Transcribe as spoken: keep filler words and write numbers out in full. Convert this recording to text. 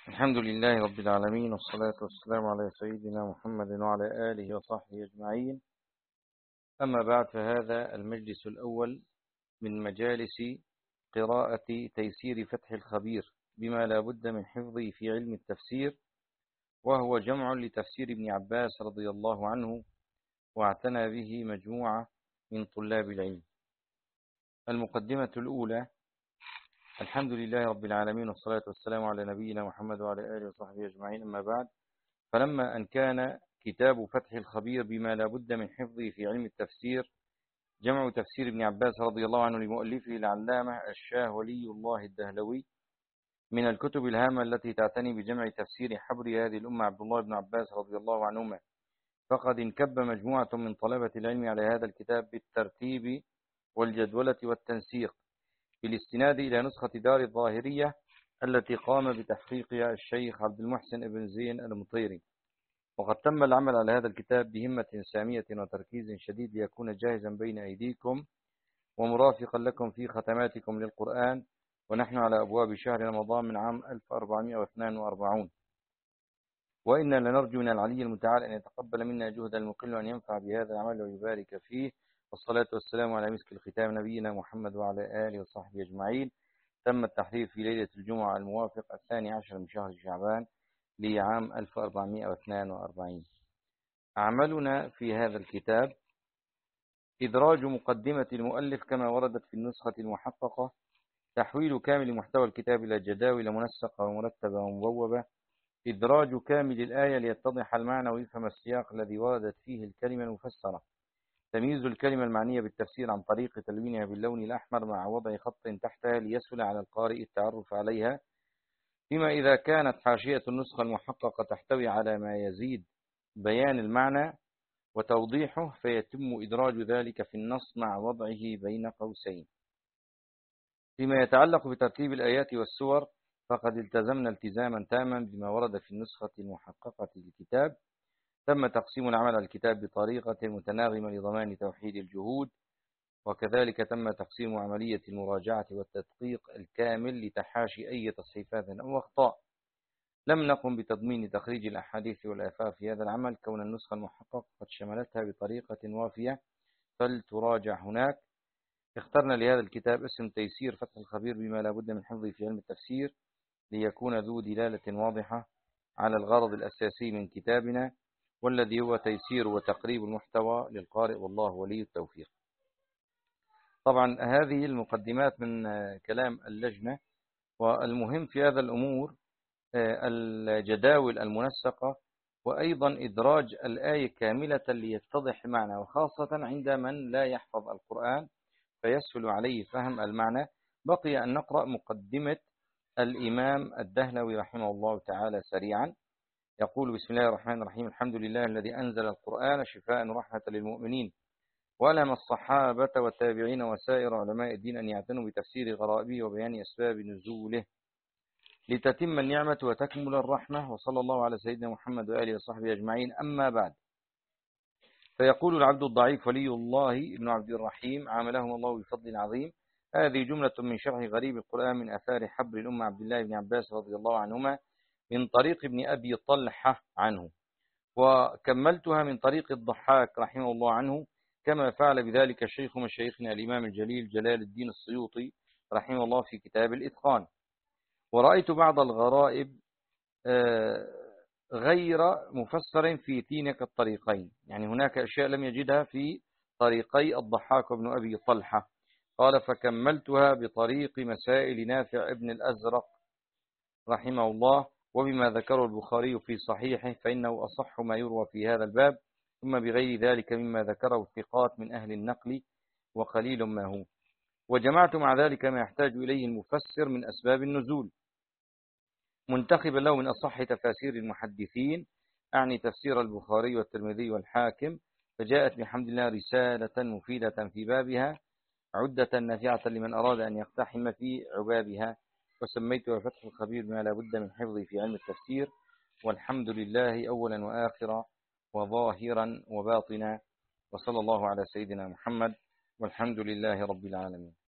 الحمد لله رب العالمين، والصلاة والسلام على سيدنا محمد وعلى آله وصحبه أجمعين. أما بعد، فهذا المجلس الأول من مجالس قراءة تيسير فتح الخبير بما لا بد من حفظه في علم التفسير، وهو جمع لتفسير ابن عباس رضي الله عنه، واعتنى به مجموعة من طلاب العلم. المقدمة الأولى: الحمد لله رب العالمين، والصلاة والسلام على نبينا محمد وعلى آله وصحبه أجمعين. أما بعد، فلما أن كان كتاب فتح الخبير بما لا بد من حفظه في علم التفسير جمع تفسير ابن عباس رضي الله عنه لمؤلفه العلامة الشاه ولي الله الدهلوي من الكتب الهامة التي تعتني بجمع تفسير حبر هذه الأمة عبد الله بن عباس رضي الله عنهما، فقد انكب مجموعة من طلبة العلم على هذا الكتاب بالترتيب والجدولة والتنسيق، بالاستناد إلى نسخة دار الظاهرية التي قام بتحقيقها الشيخ عبد المحسن بن زين المطيري. وقد تم العمل على هذا الكتاب بهمة سامية وتركيز شديد ليكون جاهزا بين أيديكم ومرافقا لكم في ختماتكم للقرآن، ونحن على أبواب شهر رمضان من عام ألف وأربعمائة واثنين وأربعين. وإنا لنرجو من العلي المتعال أن يتقبل منا جهد المقل وأن ينفع بهذا العمل ويبارك فيه، والصلاة والسلام على مسك الختام نبينا محمد وعلى آله وصحبه أجمعين. تم التحرير في ليلة الجمعة الموافق الثاني عشر من شهر شعبان لعام ألف وأربعمائة واثنين وأربعين. أعملنا في هذا الكتاب: إدراج مقدمة المؤلف كما وردت في النسخة المحققة، تحويل كامل محتوى الكتاب إلى جداول منسقة ومرتبة ومبوبة، إدراج كامل الآية ليتضح المعنى ويفهم السياق الذي وردت فيه الكلمة المفسرة، تمييز الكلمة المعنية بالتفسير عن طريق تلوينها باللون الأحمر مع وضع خط تحتها ليسهل على القارئ التعرف عليها، فيما إذا كانت حاشية النسخة المحققة تحتوي على ما يزيد بيان المعنى وتوضيحه فيتم إدراج ذلك في النص مع وضعه بين قوسين. فيما يتعلق بترتيب الآيات والسور، فقد التزمنا التزاما تاما بما ورد في النسخة المحققة للكتاب. تم تقسيم العمل على الكتاب بطريقة متناغمة لضمان توحيد الجهود، وكذلك تم تقسيم عملية المراجعة والتدقيق الكامل لتحاشي أي تصحيفات أو أخطاء. لم نقم بتضمين تخريج الأحاديث والآثار في هذا العمل، كون النسخة المحققة قد شملتها بطريقة وافية فلتراجع هناك. اخترنا لهذا الكتاب اسم تيسير فتح الخبير بما لا بد من حفظه في علم التفسير، ليكون ذو دلالة واضحة على الغرض الأساسي من كتابنا، والذي هو تيسير وتقريب المحتوى للقارئ، والله ولي التوفيق. طبعا هذه المقدمات من كلام اللجنة، والمهم في هذا الأمور الجداول المنسقة، وأيضا إدراج الآية كاملة ليتضح المعنى، وخاصة عند من لا يحفظ القرآن فيسهل عليه فهم المعنى. بقي أن نقرأ مقدمة الإمام الدهلوي رحمه الله تعالى سريعا. يقول: بسم الله الرحمن الرحيم، الحمد لله الذي أنزل القرآن شفاء ورحمة للمؤمنين، ولم الصحابة والتابعين وسائر علماء الدين أن يعتنوا بتفسير غرائبه وبيان أسباب نزوله لتتم النعمة وتكمل الرحمة، وصلى الله على سيدنا محمد وآله وصحبه أجمعين. أما بعد، فيقول العبد الضعيف ولي الله ابن عبد الرحيم عاملهم الله بفضل عظيم: هذه جملة من شرح غريب القرآن من أثار حبر الأمة عبد الله بن عباس رضي الله عنهما من طريق ابن أبي طلحة عنه، وكملتها من طريق الضحاك رحمه الله عنه، كما فعل بذلك شيخ مشايخنا الإمام الجليل جلال الدين السيوطي رحمه الله في كتاب الإتقان. ورأيت بعض الغرائب غير مفسر في تينك الطريقين، يعني هناك أشياء لم يجدها في طريقي الضحاك وابن أبي طلحة. قال: فكملتها بطريق مسائل نافع ابن الأزرق رحمه الله، وبما ذكره البخاري في صحيحه فإنه أصح ما يروى في هذا الباب، ثم بغير ذلك مما ذكره الثقات من أهل النقل وقليل ما هو. وجمعت مع ذلك ما يحتاج إليه المفسر من أسباب النزول، منتخبا له من أصح تفاسير المحدثين، أعني تفسير البخاري والترمذي والحاكم، فجاءت بحمد الله رسالة مفيدة في بابها عدة نافعة لمن أراد أن يقتحم في عبابها، وسميتها فتح الخبير بما لا بد من حفظه في علم التفسير. والحمد لله أولا وآخرا وظاهرا وباطنا، وصلى الله على سيدنا محمد، والحمد لله رب العالمين.